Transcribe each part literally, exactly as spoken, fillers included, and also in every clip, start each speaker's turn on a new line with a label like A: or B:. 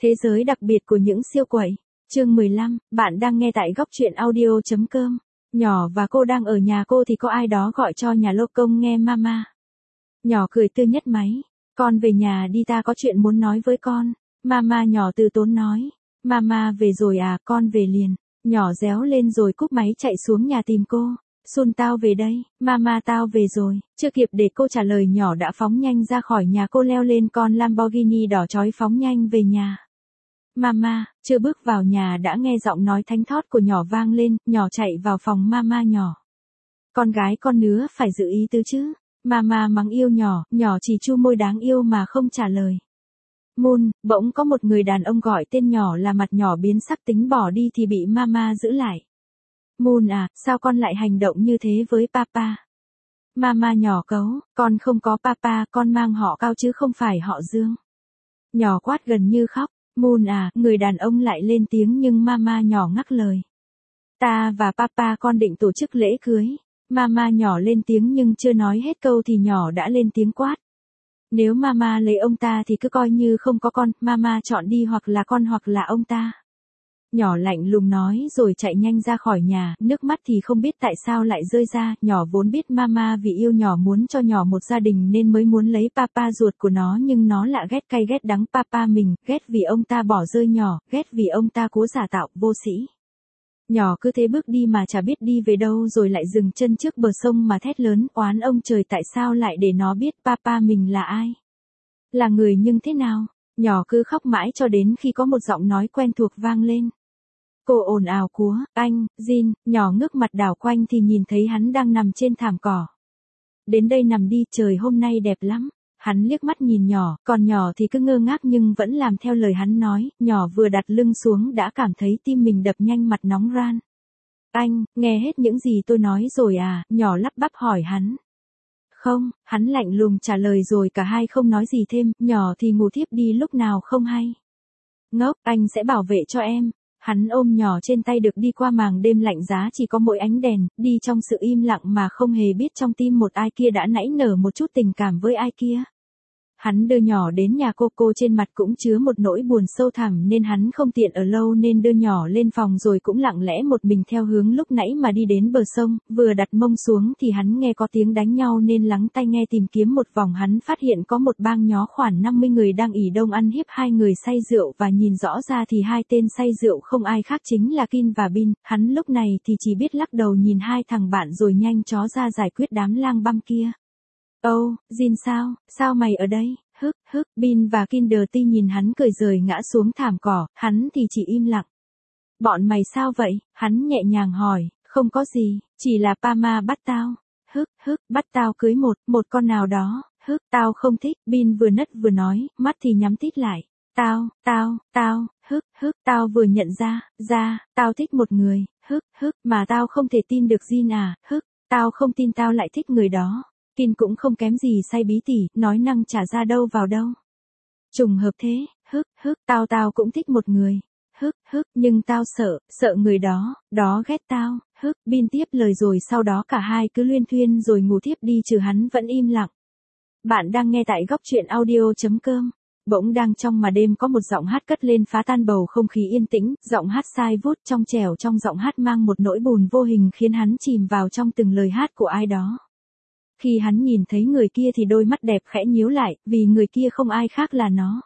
A: Thế giới đặc biệt của những siêu quậy. Chương mười lăm, bạn đang nghe tại góc truyện audio chấm com. Nhỏ và cô đang ở nhà cô thì có ai đó gọi cho nhà lô công nghe mama. Nhỏ cười tươi nhất máy. Con về nhà đi, ta có chuyện muốn nói với con. Mama nhỏ từ tốn nói. Mama về rồi à, con về liền. Nhỏ réo lên rồi cúp máy chạy xuống nhà tìm cô. Sun, tao về đây. Mama, tao về rồi. Chưa kịp để cô trả lời, nhỏ đã phóng nhanh ra khỏi nhà cô, leo lên con Lamborghini đỏ chói phóng nhanh về nhà. Mama, chưa bước vào nhà đã nghe giọng nói thánh thót của nhỏ vang lên, nhỏ chạy vào phòng mama nhỏ. Con gái con nứa phải giữ ý tứ chứ. Mama mắng yêu nhỏ, nhỏ chỉ chu môi đáng yêu mà không trả lời. Moon, bỗng có một người đàn ông gọi tên nhỏ, là mặt nhỏ biến sắc tính bỏ đi thì bị mama giữ lại. Moon à, sao con lại hành động như thế với papa? Mama nhỏ cấu, con không có papa, con mang họ Cao chứ không phải họ Dương. Nhỏ quát gần như khóc. Moon à, người đàn ông lại lên tiếng nhưng mama nhỏ ngắt lời. Ta và papa con định tổ chức lễ cưới. Mama nhỏ lên tiếng nhưng chưa nói hết câu thì nhỏ đã lên tiếng quát. Nếu mama lấy ông ta thì cứ coi như không có con, mama chọn đi, hoặc là con hoặc là ông ta. Nhỏ lạnh lùng nói rồi chạy nhanh ra khỏi nhà, nước mắt thì không biết tại sao lại rơi ra. Nhỏ vốn biết mama vì yêu nhỏ muốn cho nhỏ một gia đình nên mới muốn lấy papa ruột của nó, nhưng nó lại ghét cay ghét đắng papa mình, ghét vì ông ta bỏ rơi nhỏ, ghét vì ông ta cố giả tạo, vô sĩ. Nhỏ cứ thế bước đi mà chả biết đi về đâu, rồi lại dừng chân trước bờ sông mà thét lớn oán ông trời tại sao lại để nó biết papa mình là ai. Là người nhưng thế nào. Nhỏ cứ khóc mãi cho đến khi có một giọng nói quen thuộc vang lên. Cô ồn ào cúa, anh, Jin. Nhỏ ngước mặt đảo quanh thì nhìn thấy hắn đang nằm trên thảm cỏ. Đến đây nằm đi, trời hôm nay đẹp lắm. Hắn liếc mắt nhìn nhỏ, còn nhỏ thì cứ ngơ ngác nhưng vẫn làm theo lời hắn nói. Nhỏ vừa đặt lưng xuống đã cảm thấy tim mình đập nhanh, mặt nóng ran. Anh, nghe hết những gì tôi nói rồi à? Nhỏ lắp bắp hỏi hắn. Không, hắn lạnh lùng trả lời rồi cả hai không nói gì thêm. Nhỏ thì ngủ thiếp đi lúc nào không hay. Ngốc, anh sẽ bảo vệ cho em. Hắn ôm nhỏ trên tay, được đi qua màn đêm lạnh giá chỉ có mỗi ánh đèn, đi trong sự im lặng mà không hề biết trong tim một ai kia đã nảy nở một chút tình cảm với ai kia. Hắn đưa nhỏ đến nhà cô, cô trên mặt cũng chứa một nỗi buồn sâu thẳm nên hắn không tiện ở lâu nên đưa nhỏ lên phòng rồi cũng lặng lẽ một mình theo hướng lúc nãy mà đi đến bờ sông. Vừa đặt mông xuống thì hắn nghe có tiếng đánh nhau nên lắng tai nghe tìm kiếm một vòng, hắn phát hiện có một bang nhó khoảng năm mươi người đang ỉ đông ăn hiếp hai người say rượu, và nhìn rõ ra thì hai tên say rượu không ai khác chính là Kin và Bin. Hắn lúc này thì chỉ biết lắc đầu nhìn hai thằng bạn rồi nhanh chó ra giải quyết đám lang băm kia. Ô, oh, Jin sao, sao mày ở đây? Hức, hức, Bin và Kinderty nhìn hắn cười rời ngã xuống thảm cỏ, hắn thì chỉ im lặng. Bọn mày sao vậy? Hắn nhẹ nhàng hỏi, không có gì, chỉ là Pama bắt tao. Hức, hức, bắt tao cưới một, một con nào đó. Hức, tao không thích, Bin vừa nấc vừa nói, mắt thì nhắm tít lại. Tao, tao, tao, hức, hức, tao vừa nhận ra, ra, tao thích một người, hức, hức, mà tao không thể tin được Jin à, hức, tao không tin tao lại thích người đó. Kin cũng không kém gì say bí tỉ, nói năng trả ra đâu vào đâu. Trùng hợp thế, hức, hức, tao tao cũng thích một người. Hức, hức, nhưng tao sợ, sợ người đó, đó ghét tao. Hức, Bin tiếp lời rồi sau đó cả hai cứ luyên thuyên rồi ngủ thiếp đi, trừ hắn vẫn im lặng. Bạn đang nghe tại góc truyện audio chấm com. Bỗng đang trong mà đêm có một giọng hát cất lên phá tan bầu không khí yên tĩnh, giọng hát sai vút trong trẻo, trong giọng hát mang một nỗi buồn vô hình khiến hắn chìm vào trong từng lời hát của ai đó. Khi hắn nhìn thấy người kia thì đôi mắt đẹp khẽ nhíu lại, vì người kia không ai khác là nó.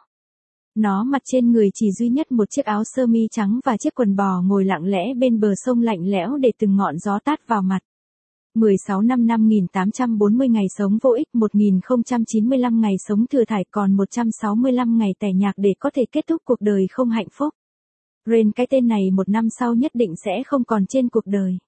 A: Nó mặc trên người chỉ duy nhất một chiếc áo sơ mi trắng và chiếc quần bò, ngồi lặng lẽ bên bờ sông lạnh lẽo để từng ngọn gió tát vào mặt. mười sáu năm năm nghìn tám trăm bốn mươi ngày sống vô ích, một nghìn không trăm chín mươi lăm ngày sống thừa thải, còn một trăm sáu mươi lăm ngày tẻ nhạt để có thể kết thúc cuộc đời không hạnh phúc. Rain, cái tên này một năm sau nhất định sẽ không còn trên cuộc đời.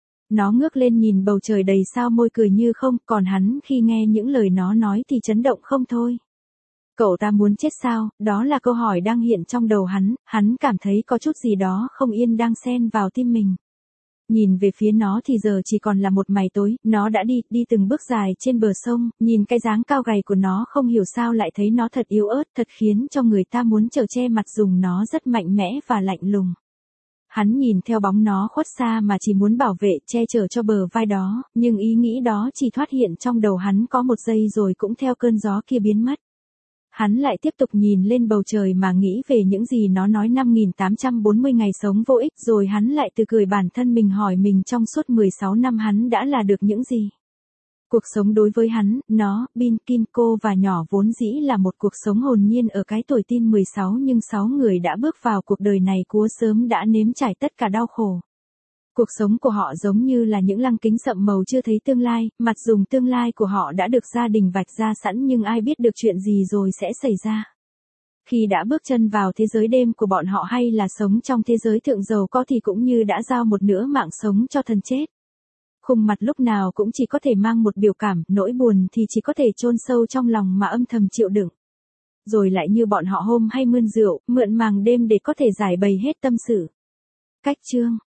A: Nó ngước lên nhìn bầu trời đầy sao, môi cười như không, còn hắn khi nghe những lời nó nói thì chấn động không thôi. Cậu ta muốn chết sao? Đó là câu hỏi đang hiện trong đầu hắn, hắn cảm thấy có chút gì đó không yên đang xen vào tim mình. Nhìn về phía nó thì giờ chỉ còn là một mày tối, nó đã đi, đi từng bước dài trên bờ sông, nhìn cái dáng cao gầy của nó không hiểu sao lại thấy nó thật yếu ớt, thật khiến cho người ta muốn chở che mặt, dùng nó rất mạnh mẽ và lạnh lùng. Hắn nhìn theo bóng nó khuất xa mà chỉ muốn bảo vệ, che chở cho bờ vai đó, nhưng ý nghĩ đó chỉ thoát hiện trong đầu hắn có một giây rồi cũng theo cơn gió kia biến mất. hắn lại tiếp tục nhìn lên bầu trời mà nghĩ về những gì nó nói năm nghìn tám trăm bốn mươi ngày sống vô ích, rồi hắn lại từ cười bản thân mình hỏi mình trong suốt mười sáu năm hắn đã là được những gì. Cuộc sống đối với hắn, nó, Bin, Kin, cô và nhỏ vốn dĩ là một cuộc sống hồn nhiên ở cái tuổi tin mười sáu, nhưng sáu người đã bước vào cuộc đời này cúa sớm đã nếm trải tất cả đau khổ. Cuộc sống của họ giống như là những lăng kính sậm màu chưa thấy tương lai, mặt dùng tương lai của họ đã được gia đình vạch ra sẵn nhưng ai biết được chuyện gì rồi sẽ xảy ra. Khi đã bước chân vào thế giới đêm của bọn họ hay là sống trong thế giới thượng giàu có thì cũng như đã giao một nửa mạng sống cho thần chết. Khung mặt lúc nào cũng chỉ có thể mang một biểu cảm, nỗi buồn thì chỉ có thể chôn sâu trong lòng mà âm thầm chịu đựng. Rồi lại như bọn họ hôm hay mươn rượu, mượn màng đêm để có thể giải bày hết tâm sự. Cách chương